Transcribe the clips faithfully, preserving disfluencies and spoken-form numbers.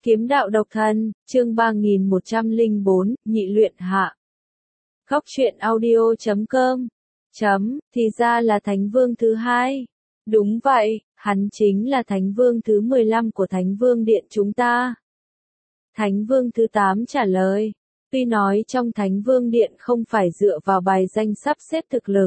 Kiếm đạo độc thân, chương ba nghìn một trăm lẻ bốn, nhị luyện hạ. Góc truyện audio chấm com. Chấm, thì ra là Thánh Vương thứ hai. Đúng vậy, hắn chính là Thánh Vương thứ mười lăm của Thánh Vương Điện chúng ta. Thánh Vương thứ tám trả lời. Tuy nói trong Thánh Vương Điện không phải dựa vào bài danh sắp xếp thực lực,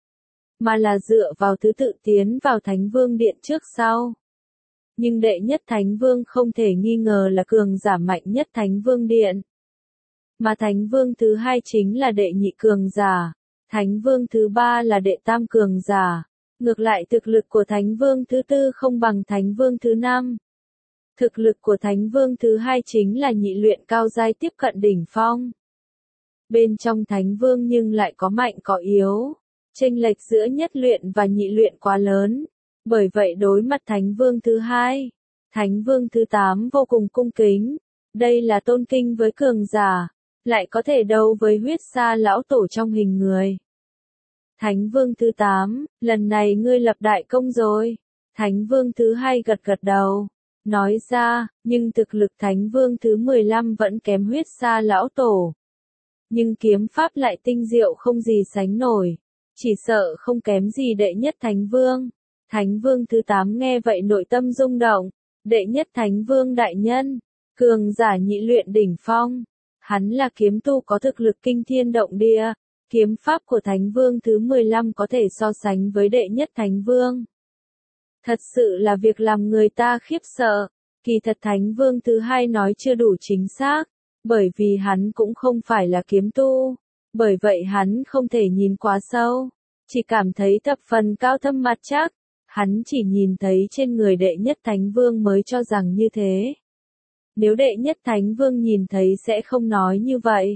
mà là dựa vào thứ tự tiến vào Thánh Vương Điện trước sau. Nhưng đệ nhất Thánh Vương không thể nghi ngờ là cường giả mạnh nhất Thánh Vương Điện. Mà Thánh Vương thứ hai chính là đệ nhị cường giả. Thánh Vương thứ ba là đệ tam cường giả. Ngược lại thực lực của Thánh Vương thứ tư không bằng Thánh Vương thứ năm. Thực lực của Thánh Vương thứ hai chính là nhị luyện cao giai tiếp cận đỉnh phong. Bên trong Thánh Vương nhưng lại có mạnh có yếu. Chênh lệch giữa nhất luyện và nhị luyện quá lớn. Bởi vậy đối mặt Thánh Vương thứ hai, Thánh Vương thứ tám vô cùng cung kính. Đây là tôn kinh với cường giả, lại có thể đấu với huyết sa lão tổ trong hình người. Thánh Vương thứ tám, lần này ngươi lập đại công rồi. Thánh Vương thứ hai gật gật đầu, nói ra, nhưng thực lực Thánh Vương thứ mười lăm vẫn kém huyết sa lão tổ. Nhưng kiếm pháp lại tinh diệu không gì sánh nổi, chỉ sợ không kém gì đệ nhất Thánh Vương. Thánh Vương thứ tám nghe vậy nội tâm rung động, đệ nhất Thánh Vương đại nhân, cường giả nhị luyện đỉnh phong, hắn là kiếm tu có thực lực kinh thiên động địa, kiếm pháp của Thánh Vương thứ mười lăm có thể so sánh với đệ nhất Thánh Vương. Thật sự là việc làm người ta khiếp sợ, kỳ thật Thánh Vương thứ hai nói chưa đủ chính xác, bởi vì hắn cũng không phải là kiếm tu, bởi vậy hắn không thể nhìn quá sâu, chỉ cảm thấy thập phần cao thâm mặt chắc. Hắn chỉ nhìn thấy trên người đệ nhất Thánh Vương mới cho rằng như thế. Nếu đệ nhất Thánh Vương nhìn thấy sẽ không nói như vậy.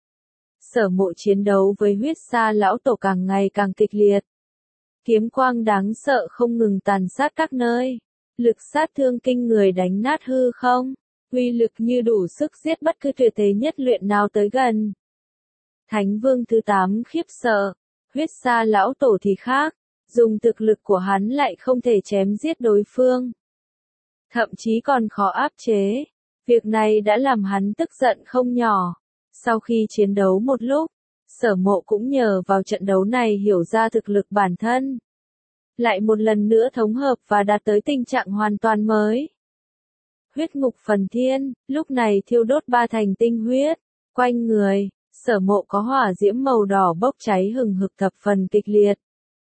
Sở Mộ chiến đấu với huyết sa lão tổ càng ngày càng kịch liệt. Kiếm quang đáng sợ không ngừng tàn sát các nơi. Lực sát thương kinh người đánh nát hư không. Uy lực như đủ sức giết bất cứ tuyệt thế nhất luyện nào tới gần. Thánh Vương thứ tám khiếp sợ. Huyết sa lão tổ thì khác. Dùng thực lực của hắn lại không thể chém giết đối phương. Thậm chí còn khó áp chế. Việc này đã làm hắn tức giận không nhỏ. Sau khi chiến đấu một lúc, Sở Mộ cũng nhờ vào trận đấu này hiểu ra thực lực bản thân. Lại một lần nữa thống hợp và đạt tới tình trạng hoàn toàn mới. Huyết ngục phần thiên, lúc này thiêu đốt ba thành tinh huyết. Quanh người, Sở Mộ có hỏa diễm màu đỏ bốc cháy hừng hực thập phần kịch liệt.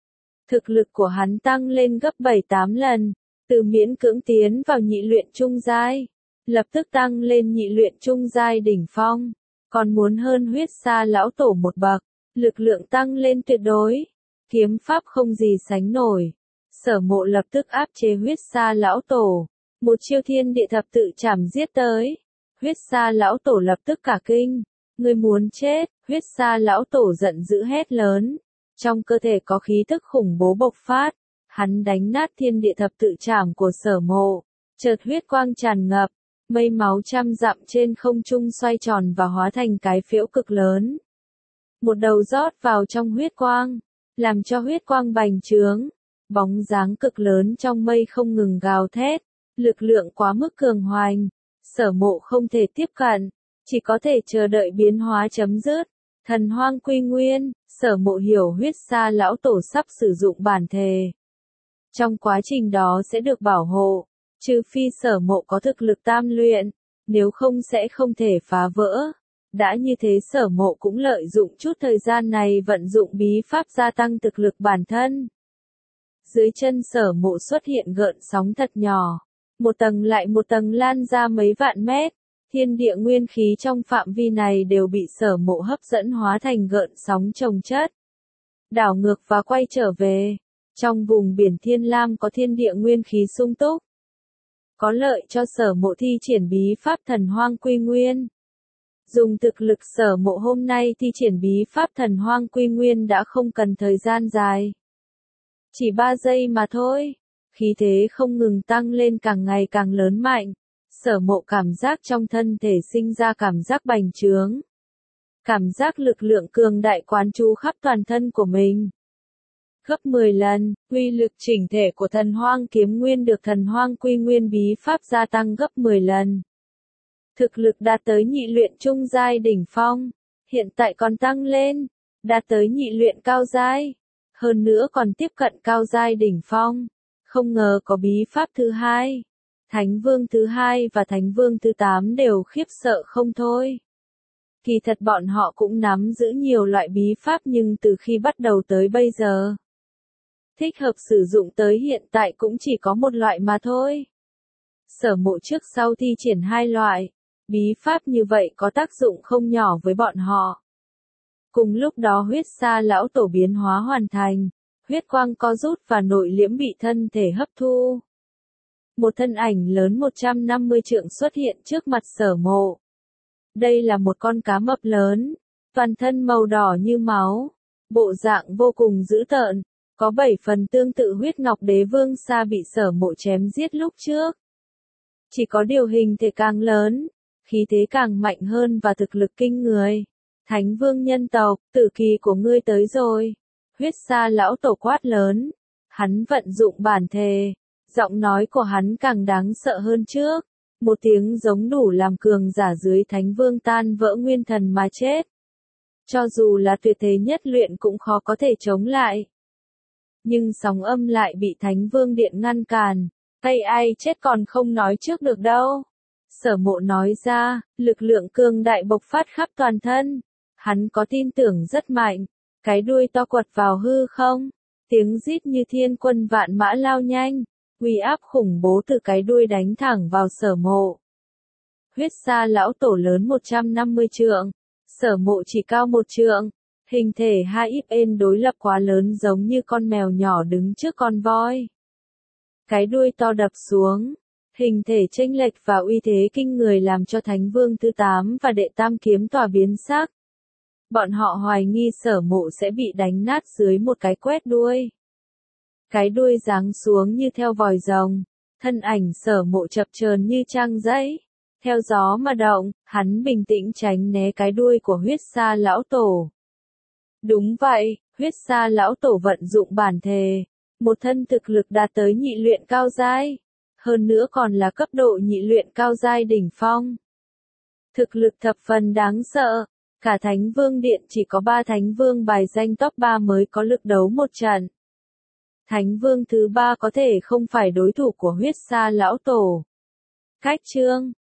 Thực lực của hắn tăng lên gấp bảy tám lần, từ miễn cưỡng tiến vào nhị luyện trung giai, lập tức tăng lên nhị luyện trung giai đỉnh phong, còn muốn hơn huyết sa lão tổ một bậc, lực lượng tăng lên tuyệt đối, kiếm pháp không gì sánh nổi. Sở Mộ lập tức áp chế huyết sa lão tổ, một chiêu thiên địa thập tự chảm giết tới, huyết sa lão tổ lập tức cả kinh, ngươi muốn chết, huyết sa lão tổ giận dữ hét lớn. Trong cơ thể có khí tức khủng bố bộc phát, hắn đánh nát thiên địa thập tự trảm của Sở Mộ, chợt huyết quang tràn ngập, mây máu trăm dặm trên không trung xoay tròn và hóa thành cái phễu cực lớn. Một đầu rót vào trong huyết quang, làm cho huyết quang bành trướng, bóng dáng cực lớn trong mây không ngừng gào thét, lực lượng quá mức cường hoành, Sở Mộ không thể tiếp cận, chỉ có thể chờ đợi biến hóa chấm dứt. Thần hoang quy nguyên, Sở Mộ hiểu huyết sa lão tổ sắp sử dụng bản thể. Trong quá trình đó sẽ được bảo hộ, trừ phi Sở Mộ có thực lực tam luyện, nếu không sẽ không thể phá vỡ. Đã như thế Sở Mộ cũng lợi dụng chút thời gian này vận dụng bí pháp gia tăng thực lực bản thân. Dưới chân Sở Mộ xuất hiện gợn sóng thật nhỏ, một tầng lại một tầng lan ra mấy vạn mét. Thiên địa nguyên khí trong phạm vi này đều bị Sở Mộ hấp dẫn hóa thành gợn sóng chồng chất. Đảo ngược và quay trở về. Trong vùng biển Thiên Lam có thiên địa nguyên khí sung túc. Có lợi cho Sở Mộ thi triển bí pháp thần hoang quy nguyên. Dùng thực lực Sở Mộ hôm nay thi triển bí pháp thần hoang quy nguyên đã không cần thời gian dài. Chỉ ba giây mà thôi. Khí thế không ngừng tăng lên càng ngày càng lớn mạnh. Sở Mộ cảm giác trong thân thể sinh ra cảm giác bành trướng. Cảm giác lực lượng cường đại quán chú khắp toàn thân của mình. Gấp mười lần, uy lực chỉnh thể của thần hoang kiếm nguyên được thần hoang quy nguyên bí pháp gia tăng gấp mười lần. Thực lực đạt tới nhị luyện trung giai đỉnh phong, hiện tại còn tăng lên, đạt tới nhị luyện cao giai, hơn nữa còn tiếp cận cao giai đỉnh phong, không ngờ có bí pháp thứ hai. Thánh vương thứ hai và thánh vương thứ tám đều khiếp sợ không thôi. Kỳ thật bọn họ cũng nắm giữ nhiều loại bí pháp nhưng từ khi bắt đầu tới bây giờ, thích hợp sử dụng tới hiện tại cũng chỉ có một loại mà thôi. Sở Mộ trước sau thi triển hai loại, bí pháp như vậy có tác dụng không nhỏ với bọn họ. Cùng lúc đó huyết sa lão tổ biến hóa hoàn thành, huyết quang co rút và nội liễm bị thân thể hấp thu. Một thân ảnh lớn một trăm năm mươi trượng xuất hiện trước mặt Sở Mộ. Đây là một con cá mập lớn, toàn thân màu đỏ như máu, bộ dạng vô cùng dữ tợn, có bảy phần tương tự huyết ngọc đế vương Sa bị Sở Mộ chém giết lúc trước. Chỉ có điều hình thể càng lớn, khí thế càng mạnh hơn và thực lực kinh người. Thánh vương nhân tộc, tử kỳ của ngươi tới rồi. Huyết sa lão tổ quát lớn. Hắn vận dụng bản thể. Giọng nói của hắn càng đáng sợ hơn trước. Một tiếng giống đủ làm cường giả dưới thánh vương tan vỡ nguyên thần mà chết. Cho dù là tuyệt thế nhất luyện cũng khó có thể chống lại. Nhưng sóng âm lại bị thánh vương điện ngăn cản. Tay ai chết còn không nói trước được đâu. Sở Mộ nói ra, lực lượng cường đại bộc phát khắp toàn thân. Hắn có tin tưởng rất mạnh. Cái đuôi to quật vào hư không. Tiếng rít như thiên quân vạn mã lao nhanh. Uy áp khủng bố từ cái đuôi đánh thẳng vào Sở Mộ. Huyết sa lão tổ lớn một trăm năm mươi trượng. Sở Mộ chỉ cao một trượng. Hình thể hai ít ên đối lập quá lớn giống như con mèo nhỏ đứng trước con voi. Cái đuôi to đập xuống. Hình thể chênh lệch và uy thế kinh người làm cho Thánh Vương thứ tám và đệ tam kiếm tòa biến sắc. Bọn họ hoài nghi Sở Mộ sẽ bị đánh nát dưới một cái quét đuôi. Cái đuôi giáng xuống như theo vòi rồng, thân ảnh Sở Mộ chập chờn như trang giấy, theo gió mà động, hắn bình tĩnh tránh né cái đuôi của huyết sa lão tổ. Đúng vậy, huyết sa lão tổ vận dụng bản thể, một thân thực lực đạt tới nhị luyện cao giai, hơn nữa còn là cấp độ nhị luyện cao giai đỉnh phong. Thực lực thập phần đáng sợ, cả Thánh Vương Điện chỉ có ba Thánh Vương bài danh top ba mới có lực đấu một trận. Thánh Vương thứ ba có thể không phải đối thủ của huyết sa lão tổ. Cách chương